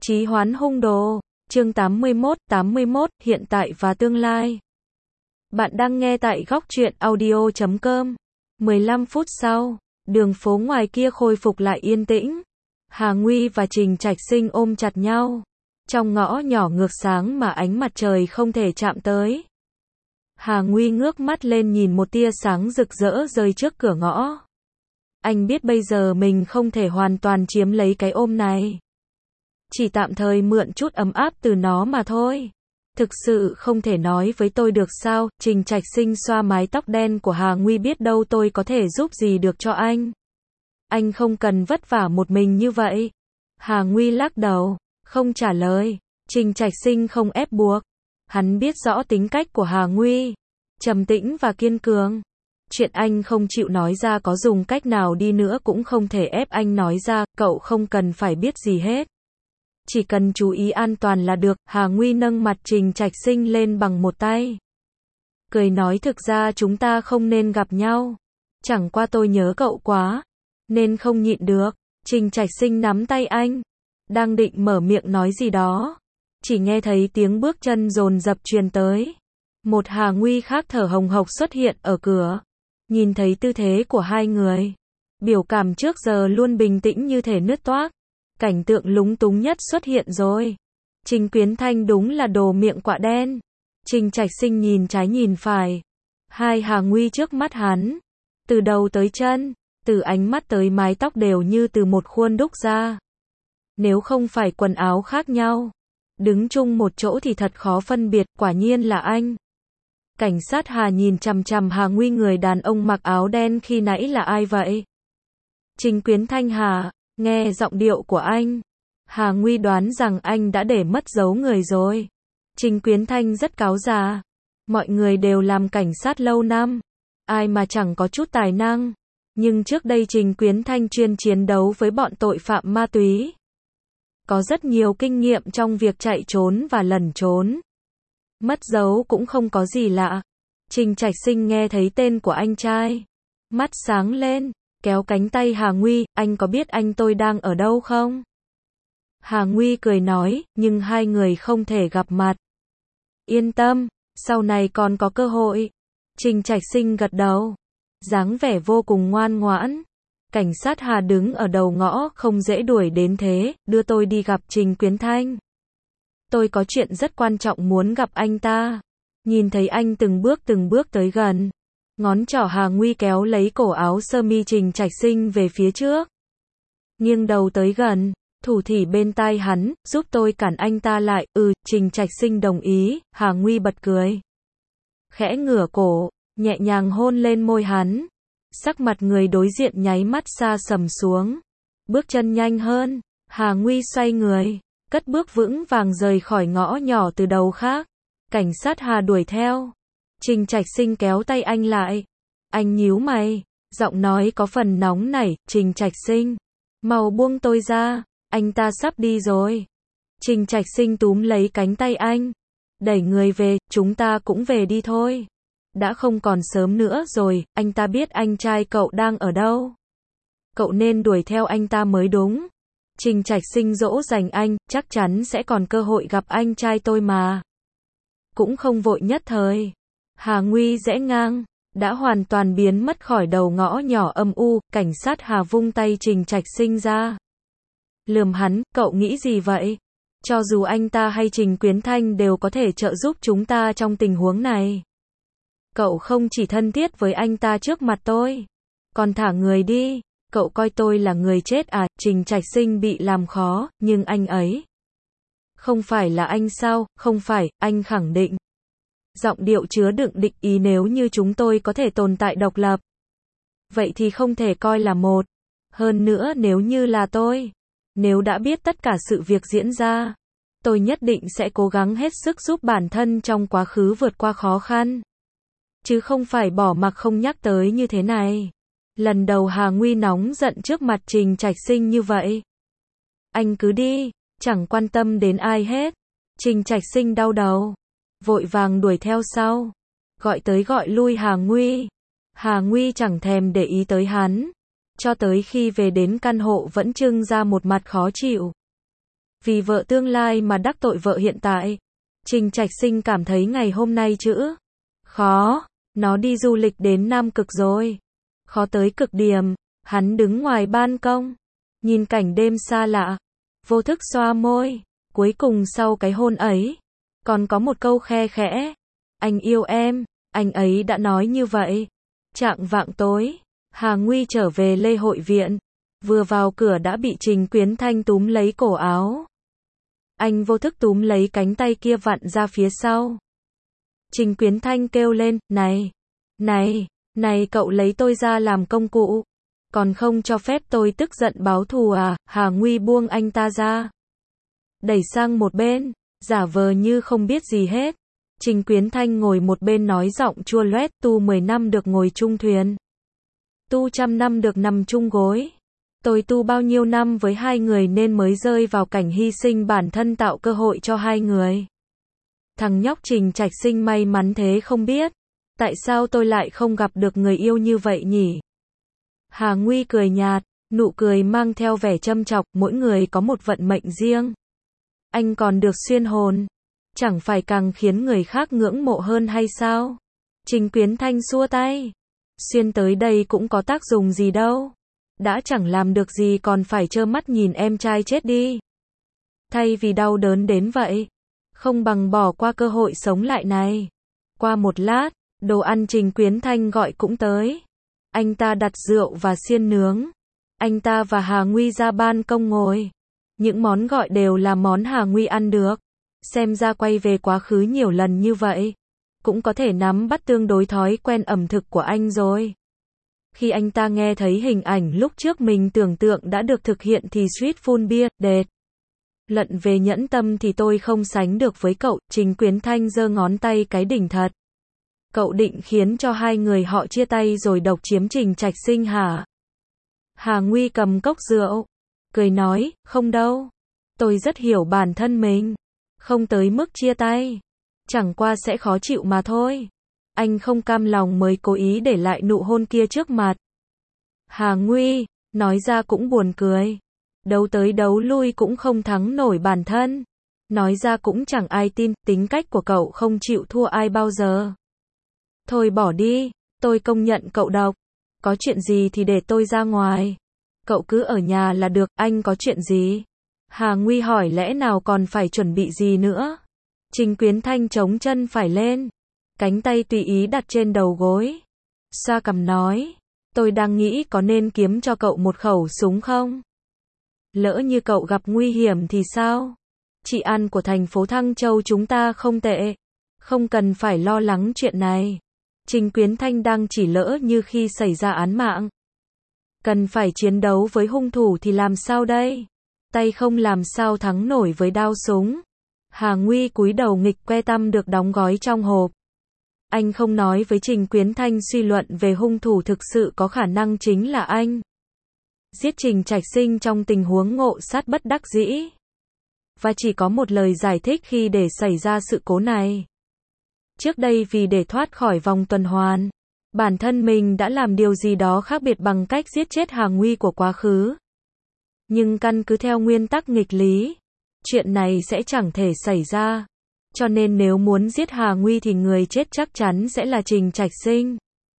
Chí hoán hung đồ, chương 81, hiện tại và tương lai. Bạn đang nghe tại góc truyện audio.com. 15 phút sau, đường phố ngoài kia khôi phục lại yên tĩnh. Hà Nguy và Trình Trạch Sinh ôm chặt nhau. Trong ngõ nhỏ ngược sáng mà ánh mặt trời không thể chạm tới. Hà Nguy ngước mắt lên nhìn một tia sáng rực rỡ rơi trước cửa ngõ. Anh biết bây giờ mình không thể hoàn toàn chiếm lấy cái ôm này. Chỉ tạm thời mượn chút ấm áp từ nó mà thôi. Thực sự không thể nói với tôi được sao? Trình Trạch Sinh xoa mái tóc đen của Hà Nguy, biết đâu tôi có thể giúp gì được cho anh. Anh không cần vất vả một mình như vậy. Hà Nguy lắc đầu, không trả lời. Trình Trạch Sinh không ép buộc. Hắn biết rõ tính cách của Hà Nguy, trầm tĩnh và kiên cường. Chuyện anh không chịu nói ra có dùng cách nào đi nữa cũng không thể ép anh nói ra, cậu không cần phải biết gì hết. Chỉ cần chú ý an toàn là được. Hà Nguy nâng mặt Trình Trạch Sinh lên bằng một tay. Cười nói, thực ra chúng ta không nên gặp nhau. Chẳng qua tôi nhớ cậu quá, nên không nhịn được. Trình Trạch Sinh nắm tay anh, đang định mở miệng nói gì đó. Chỉ nghe thấy tiếng bước chân dồn dập truyền tới. Một Hà Nguy khác thở hồng hộc xuất hiện ở cửa. Nhìn thấy tư thế của hai người, biểu cảm trước giờ luôn bình tĩnh như thể nứt toác. Cảnh tượng lúng túng nhất xuất hiện rồi. Trình Quyến Thanh đúng là đồ miệng quạ đen. Trình Trạch Sinh nhìn trái nhìn phải. Hai Hà Nguy trước mắt hắn. Từ đầu tới chân, từ ánh mắt tới mái tóc đều như từ một khuôn đúc ra. Nếu không phải quần áo khác nhau, đứng chung một chỗ thì thật khó phân biệt, quả nhiên là anh. Cảnh sát Hà nhìn chằm chằm Hà Nguy, người đàn ông mặc áo đen khi nãy là ai vậy? Trình Quyến Thanh: Hà, nghe giọng điệu của anh, Hà Nguy đoán rằng anh đã để mất dấu người rồi. Trình Quyến Thanh rất cáu già. Mọi người đều làm cảnh sát lâu năm, ai mà chẳng có chút tài năng. Nhưng trước đây Trình Quyến Thanh chuyên chiến đấu với bọn tội phạm ma túy. Có rất nhiều kinh nghiệm trong việc chạy trốn và lẩn trốn. Mất dấu cũng không có gì lạ. Trình Trạch Sinh nghe thấy tên của anh trai, mắt sáng lên, kéo cánh tay Hà Nguy: anh có biết anh tôi đang ở đâu không? Hà Nguy cười nói, nhưng hai người không thể gặp mặt. Yên tâm, sau này còn có cơ hội. Trình Trạch Sinh gật đầu, dáng vẻ vô cùng ngoan ngoãn. Cảnh sát Hà đứng ở đầu ngõ: không dễ đuổi đến thế, đưa tôi đi gặp Trình Quyến Thanh. Tôi có chuyện rất quan trọng muốn gặp anh ta. Nhìn thấy anh từng bước tới gần. Ngón trỏ Hà Nguy kéo lấy cổ áo sơ mi Trình Trạch Sinh về phía trước. Nghiêng đầu tới gần, thủ thỉ bên tai hắn, giúp tôi cản anh ta lại. Trình Trạch Sinh đồng ý. Hà Nguy bật cười, khẽ ngửa cổ, nhẹ nhàng hôn lên môi hắn. Sắc mặt người đối diện nháy mắt sa sầm xuống. Bước chân nhanh hơn, Hà Nguy xoay người, cất bước vững vàng rời khỏi ngõ nhỏ từ đầu khác. Cảnh sát Hà đuổi theo. Trình Trạch Sinh kéo tay anh lại. Anh nhíu mày, giọng nói có phần nóng nảy: Trình Trạch Sinh, mau buông tôi ra, anh ta sắp đi rồi. Trình Trạch Sinh túm lấy cánh tay anh, đẩy người về: chúng ta cũng về đi thôi. Đã không còn sớm nữa rồi, anh ta biết anh trai cậu đang ở đâu. Cậu nên đuổi theo anh ta mới đúng. Trình Trạch Sinh dỗ dành anh, chắc chắn sẽ còn cơ hội gặp anh trai tôi mà. Cũng không vội nhất thời. Hà Nguy rẽ ngang, đã hoàn toàn biến mất khỏi đầu ngõ nhỏ âm u. Cảnh sát Hà vung tay Trình Trạch Sinh ra, lườm hắn: cậu nghĩ gì vậy? Cho dù anh ta hay Trình Quyến Thanh đều có thể trợ giúp chúng ta trong tình huống này. Cậu không chỉ thân thiết với anh ta trước mặt tôi, còn thả người đi. Cậu coi tôi là người chết à? Trình Trạch Sinh bị làm khó, nhưng anh ấy không phải là anh sao? Không phải, anh khẳng định. Giọng điệu chứa đựng địch ý: nếu như chúng tôi có thể tồn tại độc lập, vậy thì không thể coi là một. Hơn nữa nếu như là tôi, nếu đã biết tất cả sự việc diễn ra, tôi nhất định sẽ cố gắng hết sức giúp bản thân trong quá khứ vượt qua khó khăn. Chứ không phải bỏ mặc không nhắc tới như thế này. Lần đầu Hà Nguy nóng giận trước mặt Trình Trạch Sinh như vậy. Anh cứ đi, chẳng quan tâm đến ai hết. Trình Trạch Sinh đau đầu, vội vàng đuổi theo sau, gọi tới gọi lui Hà Nguy. Hà Nguy chẳng thèm để ý tới hắn, cho tới khi về đến căn hộ vẫn trưng ra một mặt khó chịu. Vì vợ tương lai mà đắc tội vợ hiện tại. Trình Trạch Sinh cảm thấy ngày hôm nay chữ khó, nó đi du lịch đến Nam Cực rồi. Khó tới cực điểm, hắn đứng ngoài ban công, nhìn cảnh đêm xa lạ, vô thức xoa môi, cuối cùng sau cái hôn ấy, còn có một câu khe khẽ, anh yêu em, anh ấy đã nói như vậy. Chạng vạng tối, Hà Nguy trở về Lê Hội Viện, vừa vào cửa đã bị Trình Quyến Thanh túm lấy cổ áo. Anh vô thức túm lấy cánh tay kia vặn ra phía sau. Trình Quyến Thanh kêu lên, này, cậu lấy tôi ra làm công cụ, còn không cho phép tôi tức giận báo thù à? Hà Nguy buông anh ta ra, đẩy sang một bên, giả vờ như không biết gì hết. Trình Quyến Thanh ngồi một bên nói giọng chua loét, tu 10 năm được ngồi chung thuyền, tu 100 năm được nằm chung gối. Tôi tu bao nhiêu năm với hai người nên mới rơi vào cảnh hy sinh bản thân tạo cơ hội cho hai người. Thằng nhóc Trình Trạch Sinh may mắn thế không biết, tại sao tôi lại không gặp được người yêu như vậy nhỉ? Hà Nguy cười nhạt, nụ cười mang theo vẻ châm chọc, mỗi người có một vận mệnh riêng. Anh còn được xuyên hồn, chẳng phải càng khiến người khác ngưỡng mộ hơn hay sao? Trình Quyến Thanh xua tay, xuyên tới đây cũng có tác dụng gì đâu. Đã chẳng làm được gì còn phải trơ mắt nhìn em trai chết đi. Thay vì đau đớn đến vậy, không bằng bỏ qua cơ hội sống lại này. Qua một lát, đồ ăn Trình Quyến Thanh gọi cũng tới. Anh ta đặt rượu và xiên nướng. Anh ta và Hà Nguy ra ban công ngồi. Những món gọi đều là món Hà Nguy ăn được. Xem ra quay về quá khứ nhiều lần như vậy, cũng có thể nắm bắt tương đối thói quen ẩm thực của anh rồi. Khi anh ta nghe thấy hình ảnh lúc trước mình tưởng tượng đã được thực hiện thì suýt phun bia, đệt. Lận về nhẫn tâm thì tôi không sánh được với cậu. Trình Quyến Thanh giơ ngón tay cái đỉnh thật. Cậu định khiến cho hai người họ chia tay rồi độc chiếm Trình Trạch Sinh hả? Hà Nguy cầm cốc rượu, cười nói, không đâu. Tôi rất hiểu bản thân mình. Không tới mức chia tay. Chẳng qua sẽ khó chịu mà thôi. Anh không cam lòng mới cố ý để lại nụ hôn kia trước mặt. Hà Nguy, nói ra cũng buồn cười. Đấu tới đấu lui cũng không thắng nổi bản thân. Nói ra cũng chẳng ai tin, tính cách của cậu không chịu thua ai bao giờ. Thôi bỏ đi, tôi công nhận cậu độc. Có chuyện gì thì để tôi ra ngoài. Cậu cứ ở nhà là được, anh có chuyện gì? Hà Nguy hỏi lẽ nào còn phải chuẩn bị gì nữa? Trình Quyến Thanh chống chân phải lên. Cánh tay tùy ý đặt trên đầu gối. Xoa cằm nói, tôi đang nghĩ có nên kiếm cho cậu một khẩu súng không? Lỡ như cậu gặp nguy hiểm thì sao? Trị an của thành phố Thăng Châu chúng ta không tệ. Không cần phải lo lắng chuyện này. Trình Quyến Thanh đang chỉ lỡ như khi xảy ra án mạng. Cần phải chiến đấu với hung thủ thì làm sao đây? Tay không làm sao thắng nổi với đao súng. Hà Nguy cúi đầu nghịch que tăm được đóng gói trong hộp. Anh không nói với Trình Quyến Thanh suy luận về hung thủ thực sự có khả năng chính là anh. Giết Trình Trạch Sinh trong tình huống ngộ sát bất đắc dĩ. Và chỉ có một lời giải thích khi để xảy ra sự cố này. Trước đây vì để thoát khỏi vòng tuần hoàn, bản thân mình đã làm điều gì đó khác biệt bằng cách giết chết Hà Nguy của quá khứ. Nhưng căn cứ theo nguyên tắc nghịch lý, chuyện này sẽ chẳng thể xảy ra. Cho nên nếu muốn giết Hà Nguy thì người chết chắc chắn sẽ là Trình Trạch Sinh.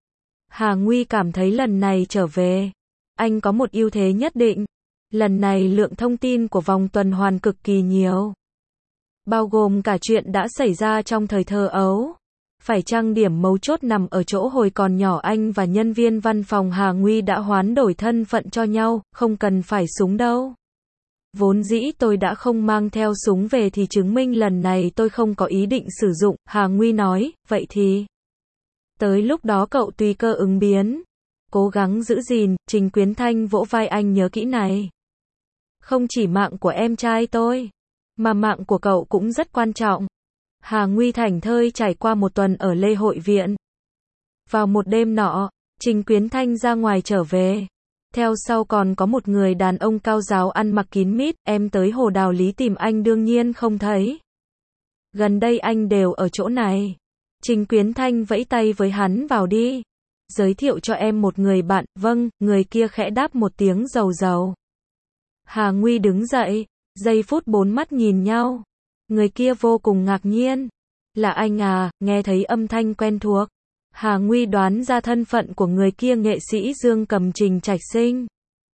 Hà Nguy cảm thấy lần này trở về, anh có một ưu thế nhất định. Lần này lượng thông tin của vòng tuần hoàn cực kỳ nhiều. Bao gồm cả chuyện đã xảy ra trong thời thơ ấu. Phải chăng điểm mấu chốt nằm ở chỗ hồi còn nhỏ anh và nhân viên văn phòng Hà Nguy đã hoán đổi thân phận cho nhau, không cần phải súng đâu. Vốn dĩ tôi đã không mang theo súng về thì chứng minh lần này tôi không có ý định sử dụng, Hà Nguy nói, vậy thì tới lúc đó cậu tùy cơ ứng biến. Cố gắng giữ gìn. Trình Quyến Thanh vỗ vai anh, nhớ kỹ này. Không chỉ mạng của em trai tôi, mà mạng của cậu cũng rất quan trọng. Hà Nguy thảnh thơi trải qua một tuần ở Lê Hội Viện. Vào một đêm nọ, Trình Quyến Thanh ra ngoài trở về. Theo sau còn có một người đàn ông cao ráo ăn mặc kín mít, em tới Hồ Đào Lý tìm anh đương nhiên không thấy. Gần đây anh đều ở chỗ này. Trình Quyến Thanh vẫy tay với hắn, vào đi. Giới thiệu cho em một người bạn, vâng, người kia khẽ đáp một tiếng rầu rầu. Hà Nguy đứng dậy, Giây phút bốn mắt nhìn nhau. Người kia vô cùng ngạc nhiên. Là anh à, nghe thấy âm thanh quen thuộc. Hà Nguy đoán ra thân phận của người kia, nghệ sĩ Dương Cầm, Trình Trạch Sinh.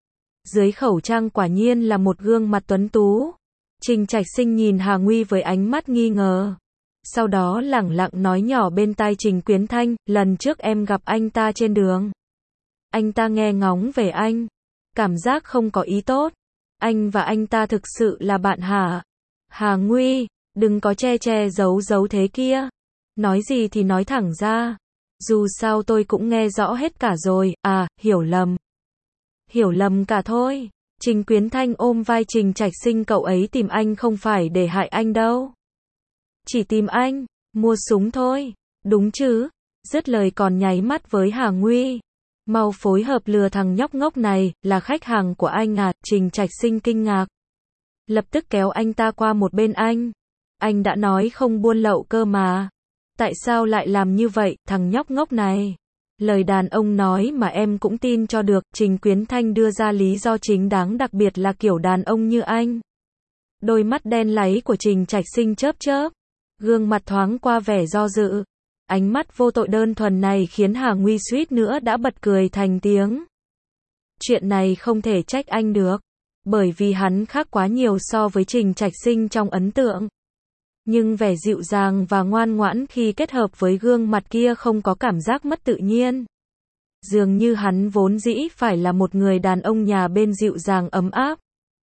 Dưới khẩu trang quả nhiên là một gương mặt tuấn tú. Trình Trạch Sinh nhìn Hà Nguy với ánh mắt nghi ngờ. Sau đó lẳng lặng nói nhỏ bên tai Trình Quyến Thanh, lần trước em gặp anh ta trên đường. Anh ta nghe ngóng về anh. Cảm giác không có ý tốt. Anh và anh ta thực sự là bạn hả? Hà Nguy, đừng có che che giấu giấu thế kia. Nói gì thì nói thẳng ra. Dù sao tôi cũng nghe rõ hết cả rồi, à, hiểu lầm. Hiểu lầm cả thôi. Trình Quyến Thanh ôm vai Trình Trạch Sinh, cậu ấy tìm anh không phải để hại anh đâu. Chỉ tìm anh, mua súng thôi. Đúng chứ? Dứt lời còn nháy mắt với Hà Nguy. Mau phối hợp lừa thằng nhóc ngốc này, là khách hàng của anh à? Trình Trạch Sinh kinh ngạc. Lập tức kéo anh ta qua một bên anh. Anh đã nói không buôn lậu cơ mà. Tại sao lại làm như vậy, thằng nhóc ngốc này? Lời đàn ông nói mà em cũng tin cho được. Trình Quyến Thanh đưa ra lý do chính đáng, đặc biệt là kiểu đàn ông như anh. Đôi mắt đen láy của Trình Trạch Sinh chớp chớp. Gương mặt thoáng qua vẻ do dự. Ánh mắt vô tội đơn thuần này khiến Hà Nguy suýt nữa đã bật cười thành tiếng. Chuyện này không thể trách anh được. Bởi vì hắn khác quá nhiều so với Trình Trạch Sinh trong ấn tượng. Nhưng vẻ dịu dàng và ngoan ngoãn khi kết hợp với gương mặt kia không có cảm giác mất tự nhiên. Dường như hắn vốn dĩ phải là một người đàn ông nhà bên dịu dàng ấm áp.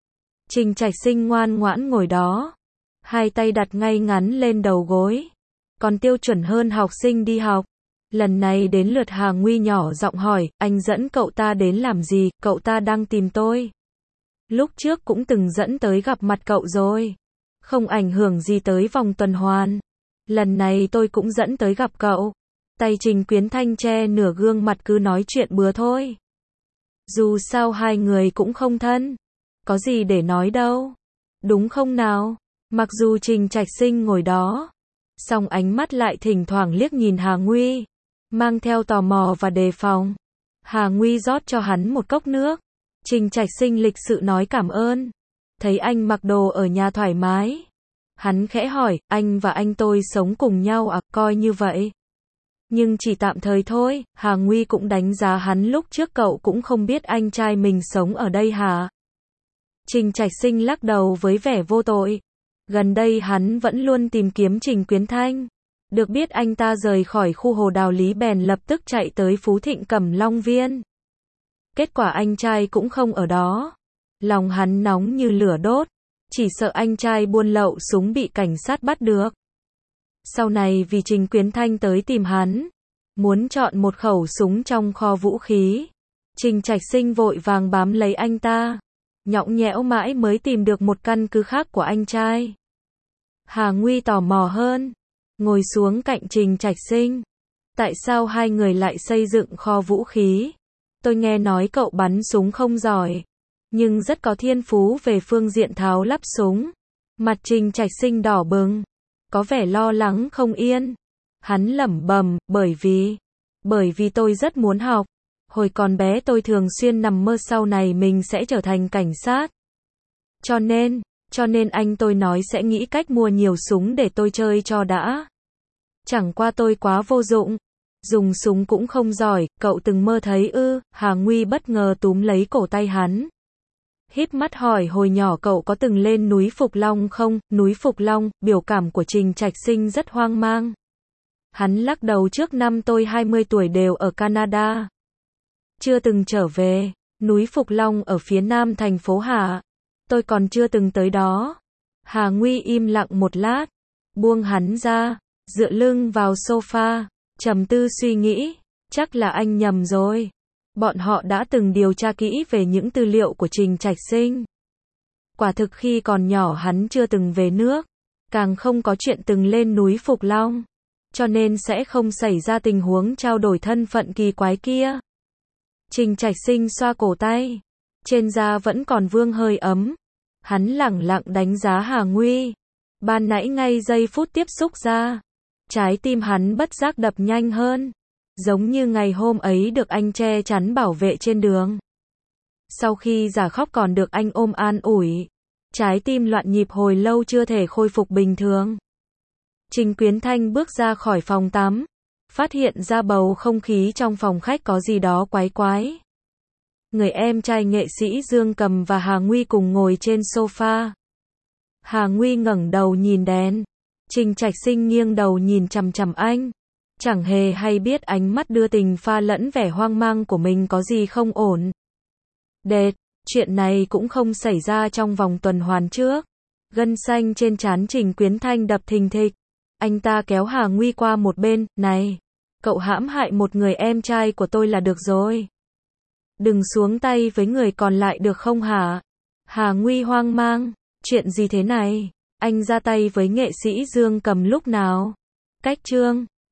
Trình Trạch Sinh ngoan ngoãn ngồi đó. Hai tay đặt ngay ngắn lên đầu gối. Còn tiêu chuẩn hơn học sinh đi học. Lần này đến lượt Hà Nguy nhỏ giọng hỏi, anh dẫn cậu ta đến làm gì, cậu ta đang tìm tôi. Lúc trước cũng từng dẫn tới gặp mặt cậu rồi. Không ảnh hưởng gì tới vòng tuần hoàn. Lần này tôi cũng dẫn tới gặp cậu. Tay Trình Quyến Thanh che nửa gương mặt cứ nói chuyện bừa thôi. Dù sao hai người cũng không thân. Có gì để nói đâu. Đúng không nào? Mặc dù Trình Trạch Sinh ngồi đó. Song ánh mắt lại thỉnh thoảng liếc nhìn Hà Nguy. Mang theo tò mò và đề phòng. Hà Nguy rót cho hắn một cốc nước. Trình Trạch Sinh lịch sự nói cảm ơn. Thấy anh mặc đồ ở nhà thoải mái. Hắn khẽ hỏi, anh và anh tôi sống cùng nhau à, coi như vậy. Nhưng chỉ tạm thời thôi. Hà Nguy cũng đánh giá hắn, lúc trước cậu cũng không biết anh trai mình sống ở đây hả? Trình Trạch Sinh lắc đầu với vẻ vô tội. Gần đây hắn vẫn luôn tìm kiếm Trình Quyến Thanh. Được biết anh ta rời khỏi khu Hồ Đào Lý bèn lập tức chạy tới Phú Thịnh Cẩm Long Viên. Kết quả anh trai cũng không ở đó. Lòng hắn nóng như lửa đốt. Chỉ sợ anh trai buôn lậu súng bị cảnh sát bắt được. Sau này vì Trình Quyến Thanh tới tìm hắn. Muốn chọn một khẩu súng trong kho vũ khí. Trình Trạch Sinh vội vàng bám lấy anh ta. Nhõng nhẽo mãi mới tìm được một căn cứ khác của anh trai. Hà Nguy tò mò hơn. Ngồi xuống cạnh Trình Trạch Sinh. Tại sao hai người lại xây dựng kho vũ khí? Tôi nghe nói cậu bắn súng không giỏi. Nhưng rất có thiên phú về phương diện tháo lắp súng. Mặt Trình Trạch Sinh đỏ bừng. Có vẻ lo lắng không yên. Hắn lẩm bẩm, bởi vì tôi rất muốn học. Hồi còn bé tôi thường xuyên nằm mơ sau này mình sẽ trở thành cảnh sát. Cho nên anh tôi nói sẽ nghĩ cách mua nhiều súng để tôi chơi cho đã. Chẳng qua tôi quá vô dụng. Dùng súng cũng không giỏi, cậu từng mơ thấy ư? Hà Nguy bất ngờ túm lấy cổ tay hắn. Híp mắt hỏi, hồi nhỏ cậu có từng lên núi Phục Long không? Núi Phục Long, biểu cảm của Trình Trạch Sinh rất hoang mang. Hắn lắc đầu, trước năm tôi 20 tuổi đều ở Canada. Chưa từng trở về. Núi Phục Long ở phía nam thành phố hả? Tôi còn chưa từng tới đó. Hà Nguy im lặng một lát. Buông hắn ra. Dựa lưng vào sofa. Trầm tư suy nghĩ. Chắc là anh nhầm rồi. Bọn họ đã từng điều tra kỹ về những tư liệu của Trình Trạch Sinh. Quả thực khi còn nhỏ hắn chưa từng về nước. Càng không có chuyện từng lên núi Phục Long. Cho nên sẽ không xảy ra tình huống trao đổi thân phận kỳ quái kia. Trình Trạch Sinh xoa cổ tay. Trên da vẫn còn vương hơi ấm. Hắn lẳng lặng đánh giá Hà Nguy. Ban nãy ngay giây phút tiếp xúc ra. Trái tim hắn bất giác đập nhanh hơn. Giống như ngày hôm ấy được anh che chắn bảo vệ trên đường. Sau khi giả khóc còn được anh ôm an ủi. Trái tim loạn nhịp hồi lâu chưa thể khôi phục bình thường. Trình Quyến Thanh bước ra khỏi phòng tắm, phát hiện ra bầu không khí trong phòng khách có gì đó quái quái. Người em trai nghệ sĩ Dương Cầm và Hà Nguy cùng ngồi trên sofa. Hà Nguy ngẩng đầu nhìn đèn. Trình Trạch Sinh nghiêng đầu nhìn chằm chằm anh. Chẳng hề hay biết ánh mắt đưa tình pha lẫn vẻ hoang mang của mình có gì không ổn. Đệt, chuyện này cũng không xảy ra trong vòng tuần hoàn trước. Gân xanh trên trán Trình Quyến Thanh đập thình thịch. Anh ta kéo Hà Nguy qua một bên, này, cậu hãm hại một người em trai của tôi là được rồi. Đừng xuống tay với người còn lại được không hả? Hà Nguy hoang mang, chuyện gì thế này? Anh ra tay với nghệ sĩ Dương Cầm lúc nào? Cách chương